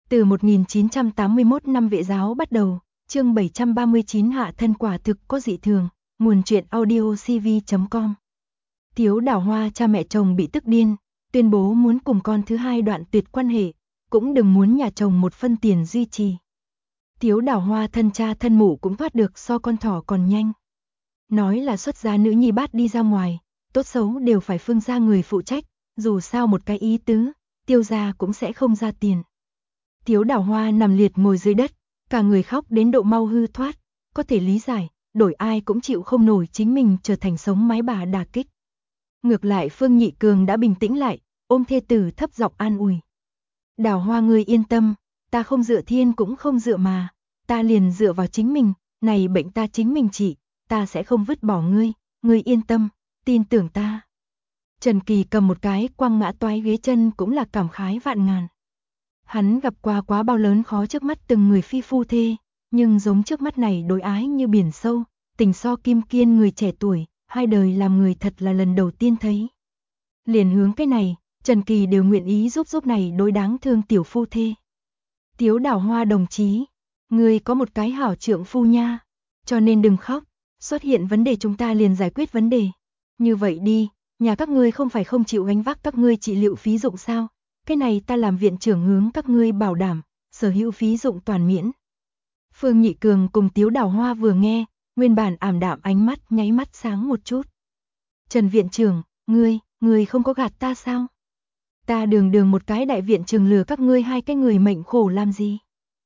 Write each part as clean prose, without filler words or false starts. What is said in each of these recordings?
Từ 1981 năm Vệ giáo bắt đầu, chương 739 hạ thân quả thực có dị thường, nguồn truyện audio cv.com. Tiếu Đào Hoa cha mẹ chồng bị tức điên, tuyên bố muốn cùng con thứ hai đoạn tuyệt quan hệ, cũng đừng muốn nhà chồng một phân tiền duy trì. Tiếu Đào Hoa thân cha thân mụ cũng thoát được so con thỏ còn nhanh. Nói là xuất gia nữ nhi bát đi ra ngoài, tốt xấu đều phải Phương gia người phụ trách, dù sao một cái ý tứ, Tiêu gia cũng sẽ không ra tiền. Tiếu Đào Hoa nằm liệt ngồi dưới đất, cả người khóc đến độ mau hư thoát, có thể lý giải, đổi ai cũng chịu không nổi chính mình trở thành sống mái bà đả kích. Ngược lại Phương Nhị Cường đã bình tĩnh lại, ôm thê tử thấp giọng an ủi. Đào Hoa ngươi yên tâm, ta không dựa thiên cũng không dựa mà, ta liền dựa vào chính mình, này bệnh ta chính mình trị, ta sẽ không vứt bỏ ngươi yên tâm, tin tưởng ta. Trần Kỳ cầm một cái quăng ngã toái ghế chân cũng là cảm khái vạn ngàn. Hắn gặp qua quá bao lớn khó trước mắt từng người phi phu thê, nhưng giống trước mắt này đối ái như biển sâu, tình so kim kiên người trẻ tuổi, hai đời làm người thật là lần đầu tiên thấy. Liền hướng cái này, Trần Kỳ đều nguyện ý giúp này đối đáng thương tiểu phu thê. Tiếu Đào Hoa đồng chí, ngươi có một cái hảo trượng phu nha, cho nên đừng khóc, xuất hiện vấn đề chúng ta liền giải quyết vấn đề. Như vậy đi, nhà các ngươi không phải không chịu gánh vác các ngươi trị liệu phí dụng sao? Cái này ta làm viện trưởng hướng các ngươi bảo đảm, sở hữu phí dụng toàn miễn. Phương Nhị Cường cùng Tiếu Đào Hoa vừa nghe, nguyên bản ảm đạm ánh mắt nháy mắt sáng một chút. Trần viện trưởng, ngươi không có gạt ta sao? Ta đường một cái đại viện trưởng lừa các ngươi hai cái người mệnh khổ làm gì?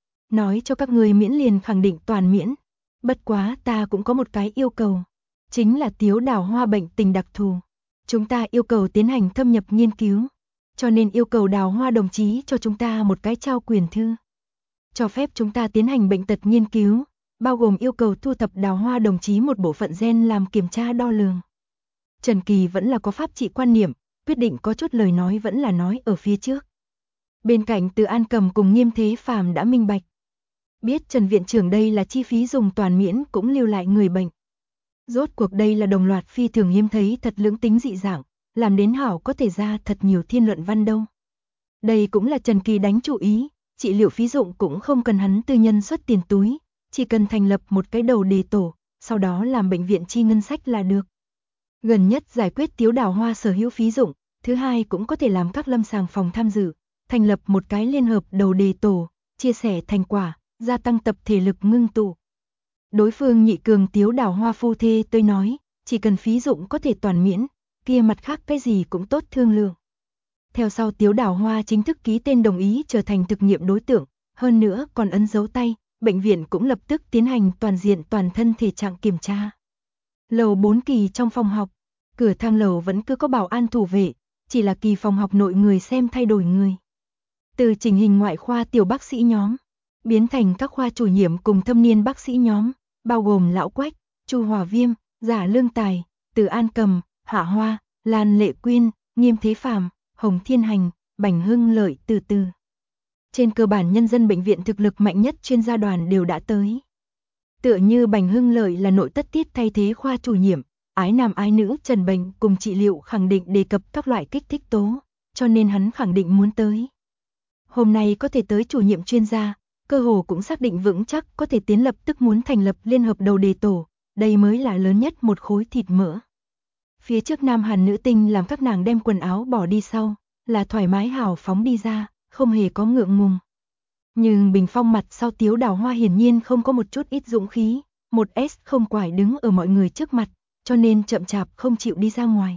Nói cho các ngươi miễn liền khẳng định toàn miễn. Bất quá ta cũng có một cái yêu cầu, chính là Tiếu Đào Hoa bệnh tình đặc thù. Chúng ta yêu cầu tiến hành thâm nhập nghiên cứu, cho nên yêu cầu Đào Hoa đồng chí cho chúng ta một cái trao quyền thư. Cho phép chúng ta tiến hành bệnh tật nghiên cứu, bao gồm yêu cầu thu thập Đào Hoa đồng chí một bộ phận gen làm kiểm tra đo lường. Trần Kỳ vẫn là có pháp trị quan niệm, quyết định có chút lời nói vẫn là nói ở phía trước. Bên cạnh Từ An Cầm cùng Nghiêm Thế Phàm đã minh bạch. Biết Trần viện trưởng đây là chi phí dùng toàn miễn cũng lưu lại người bệnh. Rốt cuộc đây là đồng loạt phi thường hiếm thấy thật lưỡng tính dị dạng, làm đến hảo có thể ra thật nhiều thiên luận văn đâu. Đây cũng là Trần Kỳ đánh chủ ý, trị liệu phí dụng cũng không cần hắn tư nhân xuất tiền túi, chỉ cần thành lập một cái đầu đề tổ, sau đó làm bệnh viện chi ngân sách là được. Gần nhất giải quyết Tiếu Đào Hoa sở hữu phí dụng, thứ hai cũng có thể làm các lâm sàng phòng tham dự, thành lập một cái liên hợp đầu đề tổ, chia sẻ thành quả, gia tăng tập thể lực ngưng tụ. Đối phương Nhị Cường Tiếu Đào Hoa phu thê tôi nói, chỉ cần phí dụng có thể toàn miễn, kia mặt khác cái gì cũng tốt thương lượng. Theo sau Tiếu Đào Hoa chính thức ký tên đồng ý trở thành thực nghiệm đối tượng, hơn nữa còn ấn dấu tay, bệnh viện cũng lập tức tiến hành toàn diện toàn thân thể trạng kiểm tra. Lầu 4 Kỳ trong phòng học, cửa thang lầu vẫn cứ có bảo an thủ vệ, chỉ là Kỳ phòng học nội người xem thay đổi người. Từ chỉnh hình ngoại khoa tiểu bác sĩ nhóm, biến thành các khoa chủ nhiệm cùng thâm niên bác sĩ nhóm, bao gồm Lão Quách, Chu Hòa Viêm, Giả Lương Tài, Từ An Cầm, Hạ Hoa, Lan Lệ Quyên, Nghiêm Thế Phàm, Hồng Thiên Hành, Bành Hưng Lợi từ từ. Trên cơ bản nhân dân bệnh viện thực lực mạnh nhất chuyên gia đoàn đều đã tới. Tựa như Bành Hưng Lợi là nội tất tiết thay thế khoa chủ nhiệm, ái nam ái nữ trần bệnh cùng trị liệu khẳng định đề cập các loại kích thích tố, cho nên hắn khẳng định muốn tới. Hôm nay có thể tới chủ nhiệm chuyên gia, cơ hồ cũng xác định vững chắc có thể tiến lập tức muốn thành lập liên hợp đầu đề tổ, đây mới là lớn nhất một khối thịt mỡ. Phía trước Nam Hàn nữ tinh làm các nàng đem quần áo bỏ đi sau, là thoải mái hào phóng đi ra, không hề có ngượng ngùng. Nhưng bình phong mặt sau Tiếu Đào Hoa hiển nhiên không có một chút ít dũng khí, một S không quải đứng ở mọi người trước mặt, cho nên chậm chạp không chịu đi ra ngoài.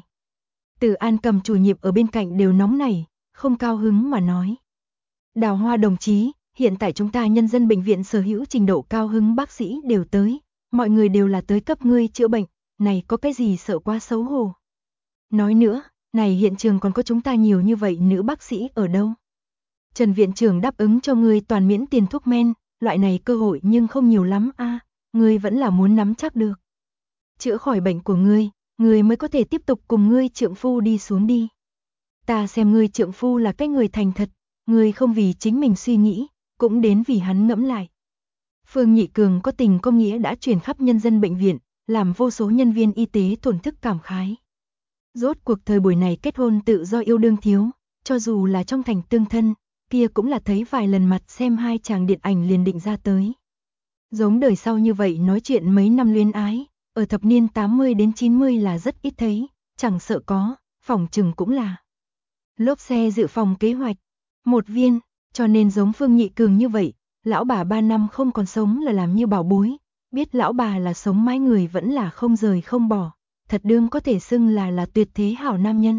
Từ An Cầm chủ nhiệm ở bên cạnh đều nóng nảy, không cao hứng mà nói. Đào Hoa đồng chí, hiện tại chúng ta nhân dân bệnh viện sở hữu trình độ cao hứng bác sĩ đều tới, mọi người đều là tới cấp ngươi chữa bệnh, này có cái gì sợ quá xấu hổ. Nói nữa, này hiện trường còn có chúng ta nhiều như vậy nữ bác sĩ ở đâu. Trần viện trưởng đáp ứng cho ngươi toàn miễn tiền thuốc men, loại này cơ hội nhưng không nhiều lắm a, ngươi vẫn là muốn nắm chắc được. Chữa khỏi bệnh của ngươi mới có thể tiếp tục cùng ngươi trượng phu đi xuống đi. Ta xem ngươi trượng phu là cái người thành thật, ngươi không vì chính mình suy nghĩ, cũng đến vì hắn ngẫm lại. Phương Nhị Cường có tình có nghĩa đã truyền khắp nhân dân bệnh viện, làm vô số nhân viên y tế thổn thức cảm khái. Rốt cuộc thời buổi này kết hôn tự do yêu đương thiếu, cho dù là trong thành tương thân, kia cũng là thấy vài lần mặt xem hai chàng điện ảnh liền định ra tới. Giống đời sau như vậy nói chuyện mấy năm luyến ái, ở thập niên 80 đến 90 là rất ít thấy, chẳng sợ có, phỏng chừng cũng là lốp xe dự phòng kế hoạch, một viên, cho nên giống Phương Nhị Cường như vậy, lão bà 3 năm không còn sống là làm như bảo bối, biết lão bà là sống mãi người vẫn là không rời không bỏ, thật đương có thể xưng là tuyệt thế hảo nam nhân.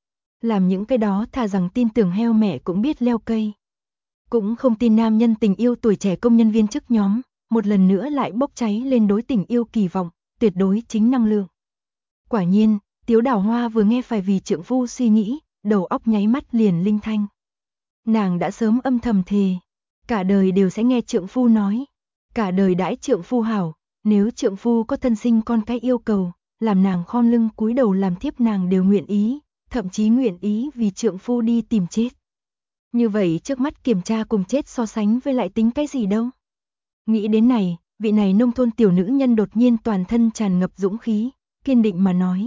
Làm những cái đó thà rằng tin tưởng heo mẹ cũng biết leo cây. Cũng không tin nam nhân tình yêu tuổi trẻ công nhân viên chức nhóm, một lần nữa lại bốc cháy lên đối tình yêu kỳ vọng, tuyệt đối chính năng lượng. Quả nhiên, Tiếu Đào Hoa vừa nghe phải vì trượng phu suy nghĩ, đầu óc nháy mắt liền linh thanh. Nàng đã sớm âm thầm thề, cả đời đều sẽ nghe trượng phu nói, cả đời đãi trượng phu hảo, nếu trượng phu có thân sinh con cái yêu cầu, làm nàng khom lưng cúi đầu làm thiếp nàng đều nguyện ý, thậm chí nguyện ý vì trượng phu đi tìm chết. Như vậy trước mắt kiểm tra cùng chết so sánh với lại tính cái gì đâu. Nghĩ đến này, vị này nông thôn tiểu nữ nhân đột nhiên toàn thân tràn ngập dũng khí, kiên định mà nói.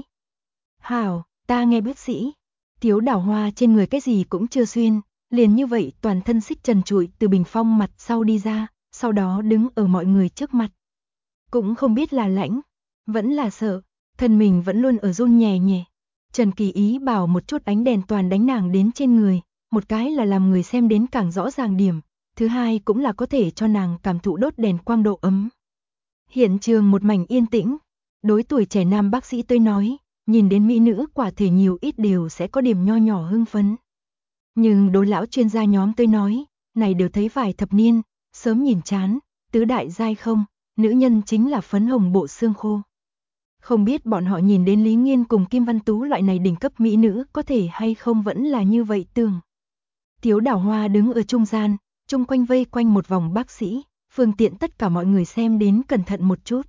Hảo, ta nghe bác sĩ. Tiếu Đào Hoa trên người cái gì cũng chưa xuyên, liền như vậy toàn thân xích trần trụi từ bình phong mặt sau đi ra, sau đó đứng ở mọi người trước mặt. Cũng không biết là lãnh, vẫn là sợ, thân mình vẫn luôn ở run nhẹ nhẹ. Trần Kỳ ý bảo một chút ánh đèn toàn đánh nàng đến trên người, một cái là làm người xem đến càng rõ ràng điểm, thứ hai cũng là có thể cho nàng cảm thụ đốt đèn quang độ ấm. Hiện trường một mảnh yên tĩnh, đối tuổi trẻ nam bác sĩ tôi nói, nhìn đến mỹ nữ quả thể nhiều ít đều sẽ có điểm nho nhỏ hưng phấn. Nhưng đối lão chuyên gia nhóm tôi nói, này đều thấy vài thập niên, sớm nhìn chán, tứ đại giai không, nữ nhân chính là phấn hồng bộ xương khô. Không biết bọn họ nhìn đến Lý Nghiên cùng Kim Văn Tú loại này đỉnh cấp mỹ nữ có thể hay không vẫn là như vậy tưởng. Tiếu Đào Hoa đứng ở trung gian, chung quanh vây quanh một vòng bác sĩ, phương tiện tất cả mọi người xem đến cẩn thận một chút.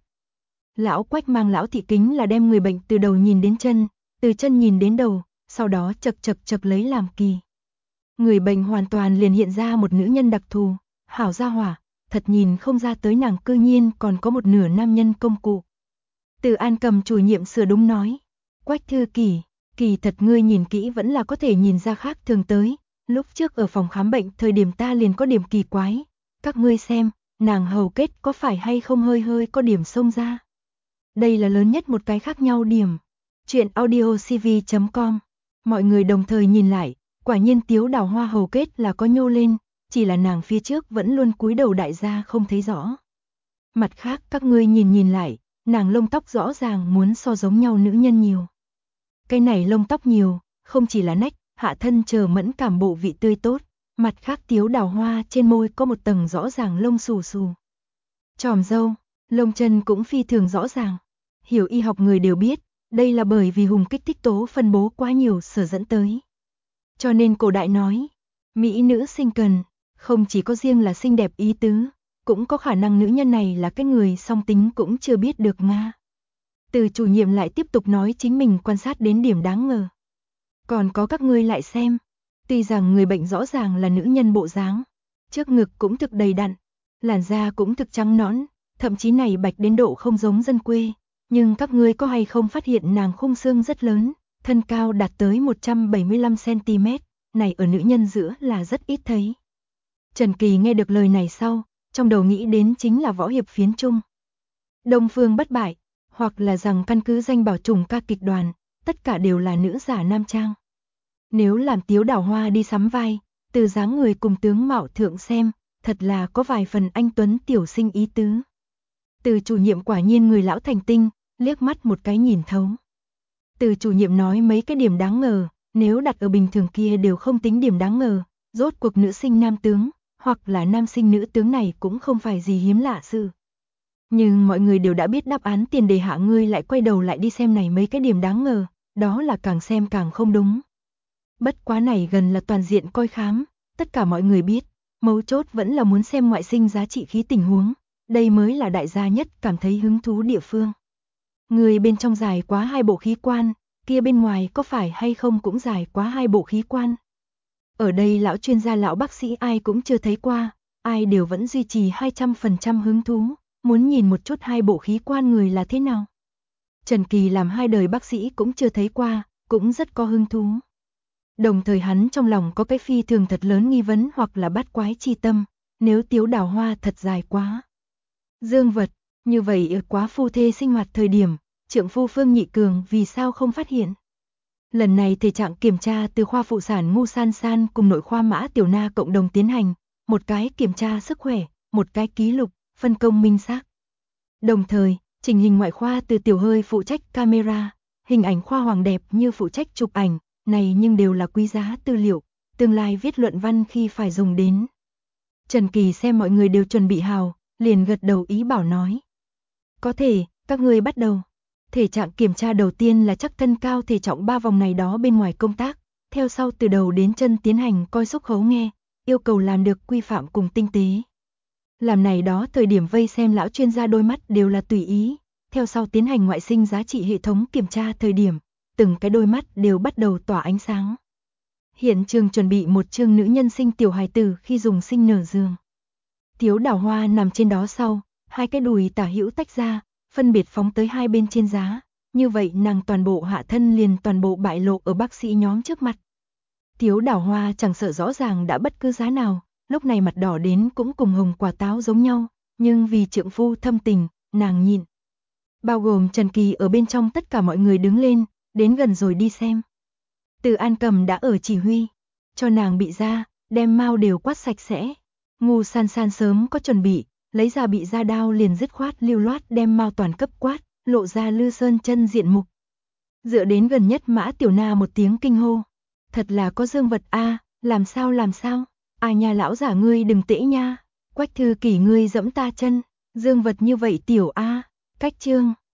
Lão Quách mang lão thị kính là đem người bệnh từ đầu nhìn đến chân, từ chân nhìn đến đầu, sau đó chật lấy làm kỳ. Người bệnh hoàn toàn liền hiện ra một nữ nhân đặc thù, hảo gia hỏa, thật nhìn không ra tới nàng cư nhiên còn có một nửa nam nhân công cụ. Từ An Cầm chủ nhiệm sửa đúng nói, Quách thư kỳ thật ngươi nhìn kỹ vẫn là có thể nhìn ra khác thường tới, lúc trước ở phòng khám bệnh thời điểm ta liền có điểm kỳ quái, các ngươi xem, nàng hầu kết có phải hay không hơi có điểm xông ra. Đây là lớn nhất một cái khác nhau điểm. Chuyện audiocv.com. Mọi người đồng thời nhìn lại, quả nhiên Tiếu Đào Hoa hầu kết là có nhô lên, chỉ là nàng phía trước vẫn luôn cúi đầu đại gia không thấy rõ. Mặt khác các ngươi nhìn lại, nàng lông tóc rõ ràng muốn so giống nhau nữ nhân nhiều. Cái này lông tóc nhiều, không chỉ là nách, hạ thân chờ mẫn cảm bộ vị tươi tốt, mặt khác Tiếu Đào Hoa trên môi có một tầng rõ ràng lông xù xù. Tròm râu, lông chân cũng phi thường rõ ràng. Hiểu y học người đều biết, đây là bởi vì hùng kích thích tố phân bố quá nhiều sở dẫn tới. Cho nên cổ đại nói, mỹ nữ sinh cần, không chỉ có riêng là xinh đẹp ý tứ, cũng có khả năng nữ nhân này là cái người song tính cũng chưa biết được Nga. Từ chủ nhiệm lại tiếp tục nói chính mình quan sát đến điểm đáng ngờ. Còn có các ngươi lại xem, tuy rằng người bệnh rõ ràng là nữ nhân bộ dáng, trước ngực cũng thực đầy đặn, làn da cũng thực trắng nõn, thậm chí này bạch đến độ không giống dân quê, nhưng các ngươi có hay không phát hiện nàng khung xương rất lớn, thân cao đạt tới 175 cm, này ở nữ nhân giữa là rất ít thấy. Trần Kỳ nghe được lời này sau, trong đầu nghĩ đến chính là võ hiệp phiến trung. Đông Phương Bất Bại, hoặc là rằng căn cứ danh bảo trùng ca kịch đoàn, tất cả đều là nữ giả nam trang. Nếu làm Tiếu Đào Hoa đi sắm vai, từ dáng người cùng tướng mạo thượng xem, thật là có vài phần anh tuấn tiểu sinh ý tứ. Từ chủ nhiệm quả nhiên người lão thành tinh, liếc mắt một cái nhìn thấu. Từ chủ nhiệm nói mấy cái điểm đáng ngờ, nếu đặt ở bình thường kia đều không tính điểm đáng ngờ, rốt cuộc nữ sinh nam tướng, hoặc là nam sinh nữ tướng này cũng không phải gì hiếm lạ sự. Nhưng mọi người đều đã biết đáp án tiền đề hạ, ngươi lại quay đầu lại đi xem này mấy cái điểm đáng ngờ, đó là càng xem càng không đúng. Bất quá này gần là toàn diện coi khám, tất cả mọi người biết, mấu chốt vẫn là muốn xem ngoại sinh giá trị khí tình huống, đây mới là đại gia nhất cảm thấy hứng thú địa phương. Người bên trong dài quá 2 bộ khí quan, kia bên ngoài có phải hay không cũng dài quá 2 bộ khí quan. Ở đây lão chuyên gia lão bác sĩ ai cũng chưa thấy qua, ai đều vẫn duy trì 200% hứng thú, muốn nhìn một chút 2 bộ khí quan người là thế nào. Trần Kỳ làm 2 đời bác sĩ cũng chưa thấy qua, cũng rất có hứng thú. Đồng thời hắn trong lòng có cái phi thường thật lớn nghi vấn hoặc là bát quái chi tâm, nếu Tiếu Đào Hoa thật dài quá. Dương vật, như vậy ở quá phu thê sinh hoạt thời điểm, trượng phu Phương Nhị Cường vì sao không phát hiện? Lần này thể trạng kiểm tra từ khoa phụ sản Ngu San San cùng nội khoa Mã Tiểu Na cộng đồng tiến hành, một cái kiểm tra sức khỏe, một cái ký lục, phân công minh xác. Đồng thời, chỉnh hình ngoại khoa từ Tiểu Hơi phụ trách camera, hình ảnh khoa Hoàng Đẹp như phụ trách chụp ảnh, này nhưng đều là quý giá tư liệu, tương lai viết luận văn khi phải dùng đến. Trần Kỳ xem mọi người đều chuẩn bị hào, liền gật đầu ý bảo nói. Có thể, các ngươi bắt đầu. Thể trạng kiểm tra đầu tiên là chắc thân cao thể trọng 3 vòng này đó bên ngoài công tác, theo sau từ đầu đến chân tiến hành coi xúc khấu nghe, yêu cầu làm được quy phạm cùng tinh tế. Làm này đó thời điểm vây xem lão chuyên gia đôi mắt đều là tùy ý, theo sau tiến hành ngoại sinh giá trị hệ thống kiểm tra thời điểm, từng cái đôi mắt đều bắt đầu tỏa ánh sáng. Hiện trường chuẩn bị một chương nữ nhân sinh tiểu hài tử khi dùng sinh nở giường. Tiếu Đào Hoa nằm trên đó sau, hai cái đùi tả hữu tách ra, phân biệt phóng tới hai bên trên giá, như vậy nàng toàn bộ hạ thân liền toàn bộ bại lộ ở bác sĩ nhóm trước mặt. Tiếu Đào Hoa chẳng sợ rõ ràng đã bất cứ giá nào, lúc này mặt đỏ đến cũng cùng hồng quả táo giống nhau, nhưng vì trượng phu thâm tình, nàng nhịn. Bao gồm Trần Kỳ ở bên trong tất cả mọi người đứng lên, đến gần rồi đi xem. Từ An Cầm đã ở chỉ huy, cho nàng bị ra, đem mao đều quát sạch sẽ. Ngu San San sớm có chuẩn bị, lấy ra bị ra đao liền dứt khoát lưu loát đem mao toàn cấp quát, lộ ra Lư Sơn chân diện mục. Dựa đến gần nhất Mã Tiểu Na một tiếng kinh hô. Thật là có dương vật a, làm sao? À nhà lão giả ngươi đừng tễ nha, Quách Thư Kỷ ngươi dẫm ta chân, dương vật như vậy tiểu a, cách chương.